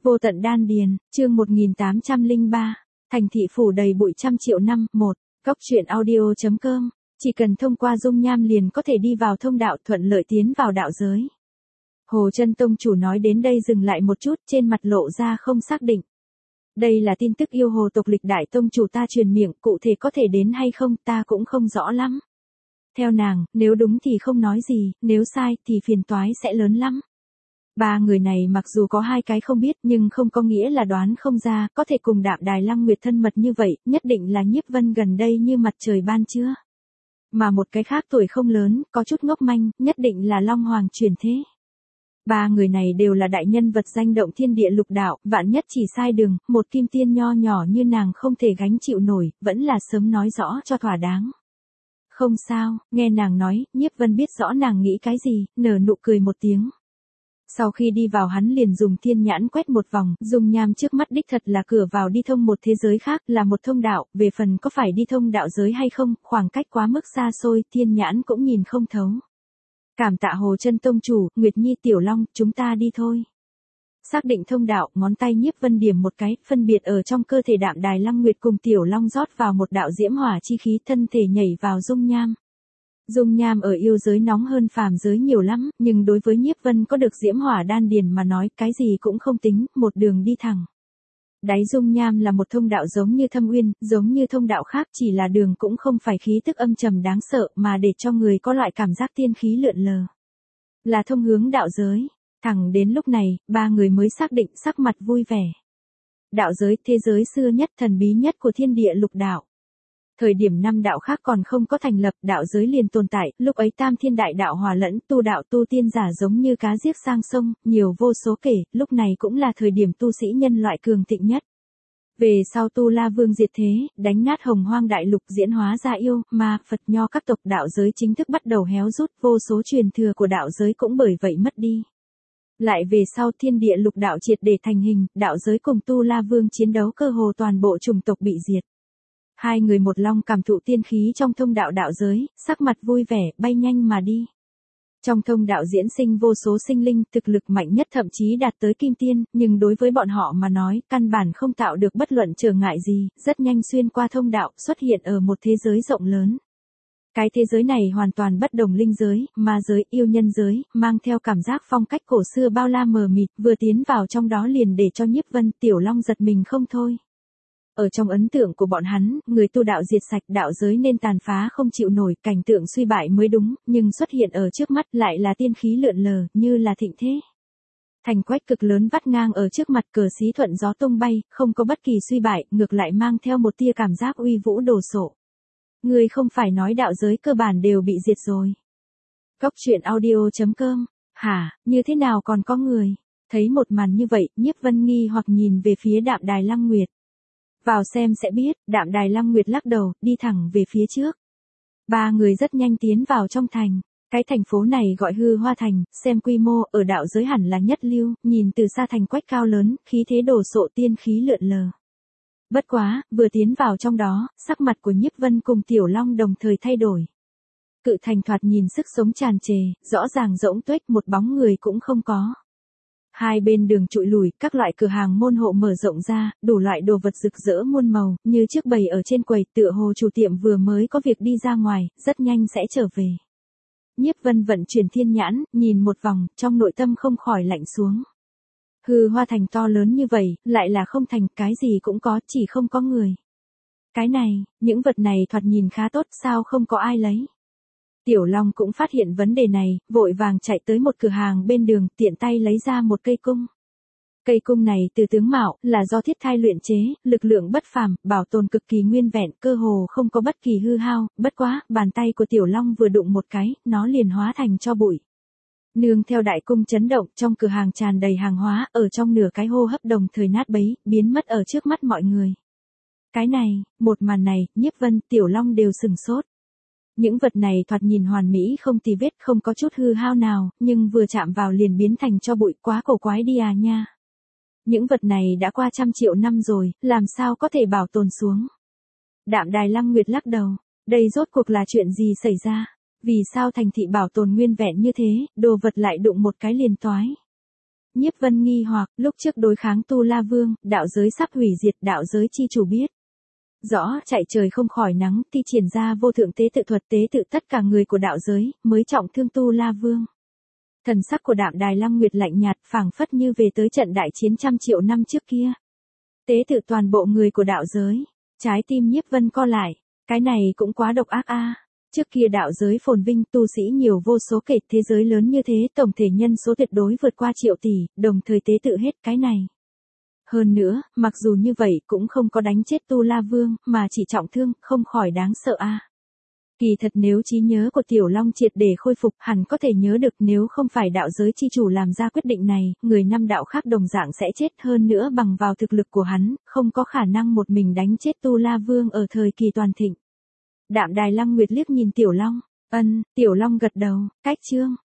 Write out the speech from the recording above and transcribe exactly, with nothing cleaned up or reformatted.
Vô tận đan điền, chương một nghìn tám trăm lẻ ba, thành thị phủ đầy bụi trăm triệu năm, một, góc truyện audio.com, chỉ cần thông qua dung nham liền có thể đi vào thông đạo thuận lợi tiến vào đạo giới. Hồ Chân Tông chủ nói đến đây dừng lại một chút, trên mặt lộ ra không xác định. Đây là tin tức yêu hồ tộc lịch đại tông chủ ta truyền miệng, cụ thể có thể đến hay không ta cũng không rõ lắm. Theo nàng, nếu đúng thì không nói gì, nếu sai thì phiền toái sẽ lớn lắm. Ba người này mặc dù có hai cái không biết nhưng không có nghĩa là đoán không ra, có thể cùng Đạm Đài Lăng Nguyệt thân mật như vậy, nhất định là Nhiếp Vân gần đây như mặt trời ban trưa. Mà một cái khác tuổi không lớn, có chút ngốc manh, nhất định là Long Hoàng truyền thế. Ba người này đều là đại nhân vật danh động thiên địa lục đạo, vạn nhất chỉ sai đường, một kim tiên nho nhỏ như nàng không thể gánh chịu nổi, vẫn là sớm nói rõ cho thỏa đáng. Không sao, nghe nàng nói, Nhiếp Vân biết rõ nàng nghĩ cái gì, nở nụ cười một tiếng. Sau khi đi vào hắn liền dùng thiên nhãn quét một vòng, dung nham trước mắt đích thật là cửa vào đi thông một thế giới khác, là một thông đạo, về phần có phải đi thông đạo giới hay không, khoảng cách quá mức xa xôi, thiên nhãn cũng nhìn không thấu. Cảm tạ Hồ Chân Tông chủ, Nguyệt Nhi Tiểu Long, chúng ta đi thôi. Xác định thông đạo, ngón tay Nhiếp Vân điểm một cái, phân biệt ở trong cơ thể Đạm Đài Lăng Nguyệt cùng Tiểu Long rót vào một đạo diễm hỏa chi khí, thân thể nhảy vào dung nham. Dung nham ở yêu giới nóng hơn phàm giới nhiều lắm, nhưng đối với Nhiếp Vân có được diễm hỏa đan điền mà nói, cái gì cũng không tính, một đường đi thẳng. Đáy dung nham là một thông đạo giống như thâm uyên, giống như thông đạo khác, chỉ là đường cũng không phải khí tức âm trầm đáng sợ, mà để cho người có loại cảm giác tiên khí lượn lờ. Là thông hướng đạo giới. Thẳng đến lúc này, ba người mới xác định, sắc mặt vui vẻ. Đạo giới, thế giới xưa nhất, thần bí nhất của thiên địa lục đạo. Thời điểm năm đạo khác còn không có thành lập, đạo giới liền tồn tại, lúc ấy tam thiên đại đạo hòa lẫn, tu đạo tu tiên giả giống như cá giết sang sông, nhiều vô số kể, lúc này cũng là thời điểm tu sĩ nhân loại cường thịnh nhất. Về sau Tu La Vương diệt thế, đánh nát hồng hoang đại lục, diễn hóa ra yêu, ma, Phật nho các tộc, đạo giới chính thức bắt đầu héo rút, vô số truyền thừa của đạo giới cũng bởi vậy mất đi. Lại về sau thiên địa lục đạo triệt để thành hình, đạo giới cùng Tu La Vương chiến đấu cơ hồ toàn bộ chủng tộc bị diệt. Hai người một long cảm thụ tiên khí trong thông đạo đạo giới, sắc mặt vui vẻ, bay nhanh mà đi. Trong thông đạo diễn sinh vô số sinh linh, thực lực mạnh nhất thậm chí đạt tới kim tiên, nhưng đối với bọn họ mà nói, căn bản không tạo được bất luận trở ngại gì, rất nhanh xuyên qua thông đạo, xuất hiện ở một thế giới rộng lớn. Cái thế giới này hoàn toàn bất đồng linh giới, ma giới, yêu nhân giới, mang theo cảm giác phong cách cổ xưa bao la mờ mịt, vừa tiến vào trong đó liền để cho Nhiếp Vân, Tiểu Long giật mình không thôi. Ở trong ấn tượng của bọn hắn, người tu đạo diệt sạch, đạo giới nên tàn phá không chịu nổi, cảnh tượng suy bại mới đúng, nhưng xuất hiện ở trước mắt lại là tiên khí lượn lờ, như là thịnh thế. Thành quách cực lớn vắt ngang ở trước mặt, cờ xí thuận gió tung bay, không có bất kỳ suy bại, ngược lại mang theo một tia cảm giác uy vũ đồ sộ. Người không phải nói đạo giới cơ bản đều bị diệt rồi. Góc truyện audio.com, hả, như thế nào còn có người? Thấy một màn như vậy, Nhiếp Vân nghi hoặc nhìn về phía Đạm Đài Lăng Nguyệt. Vào xem sẽ biết, Đạm Đài Lăng Nguyệt lắc đầu, đi thẳng về phía trước. Ba người rất nhanh tiến vào trong thành. Cái thành phố này gọi Hư Hoa Thành, xem quy mô, ở đạo giới hẳn là nhất lưu, nhìn từ xa thành quách cao lớn, khí thế đồ sộ tiên khí lượn lờ. Bất quá, vừa tiến vào trong đó, sắc mặt của Nhiếp Vân cùng Tiểu Long đồng thời thay đổi. Cự thành thoạt nhìn sức sống tràn trề, rõ ràng rỗng tuếch, một bóng người cũng không có. Hai bên đường trụi lùi, các loại cửa hàng môn hộ mở rộng ra, đủ loại đồ vật rực rỡ muôn màu, như chiếc bày ở trên quầy, tựa hồ chủ tiệm vừa mới có việc đi ra ngoài, rất nhanh sẽ trở về. Nhiếp Vân vận chuyển thiên nhãn, nhìn một vòng, trong nội tâm không khỏi lạnh xuống. Hư Hoa Thành to lớn như vậy, lại là không thành, cái gì cũng có, chỉ không có người. Cái này, những vật này thoạt nhìn khá tốt, sao không có ai lấy? Tiểu Long cũng phát hiện vấn đề này, vội vàng chạy tới một cửa hàng bên đường, tiện tay lấy ra một cây cung. Cây cung này từ tướng mạo, là do thiết thai luyện chế, lực lượng bất phàm, bảo tồn cực kỳ nguyên vẹn, cơ hồ không có bất kỳ hư hao, bất quá, bàn tay của Tiểu Long vừa đụng một cái, nó liền hóa thành tro bụi. Nương theo đại cung chấn động, trong cửa hàng tràn đầy hàng hóa, ở trong nửa cái hô hấp đồng thời nát bấy, biến mất ở trước mắt mọi người. Cái này, một màn này, Nhiếp Vân, Tiểu Long đều sừng sốt. Những vật này thoạt nhìn hoàn mỹ không tì vết, không có chút hư hao nào, nhưng vừa chạm vào liền biến thành tro bụi, quá cổ quái đi à nha. Những vật này đã qua trăm triệu năm rồi, làm sao có thể bảo tồn xuống? Đạm Đài Lăng Nguyệt lắc đầu, đây rốt cuộc là chuyện gì xảy ra? Vì sao thành thị bảo tồn nguyên vẹn như thế, đồ vật lại đụng một cái liền toái? Nhiếp Vân nghi hoặc, lúc trước đối kháng Tu La Vương, đạo giới sắp hủy diệt, đạo giới chi chủ biết rõ chạy trời không khỏi nắng, thi triển ra vô thượng tế tự thuật tế tự tất cả người của đạo giới, mới trọng thương Tu La Vương. Thần sắc của Đạm Đài Lăng Nguyệt lạnh nhạt, phảng phất như về tới trận đại chiến trăm triệu năm trước kia. Tế tự toàn bộ người của đạo giới. Trái tim Nhiếp Vân co lại, cái này cũng quá độc ác a. Trước kia đạo giới phồn vinh, tu sĩ nhiều vô số kể, thế giới lớn như thế, tổng thể nhân số tuyệt đối vượt qua triệu tỷ, đồng thời tế tự hết cái này. Hơn nữa, mặc dù như vậy cũng không có đánh chết Tu La Vương, mà chỉ trọng thương, không khỏi đáng sợ a. Kỳ thật nếu trí nhớ của Tiểu Long triệt để khôi phục, hẳn có thể nhớ được, nếu không phải đạo giới chi chủ làm ra quyết định này, người năm đạo khác đồng dạng sẽ chết, hơn nữa bằng vào thực lực của hắn, không có khả năng một mình đánh chết Tu La Vương ở thời kỳ toàn thịnh. Đạm Đài Lăng Nguyệt liếc nhìn Tiểu Long, ân, Tiểu Long gật đầu, cách chương.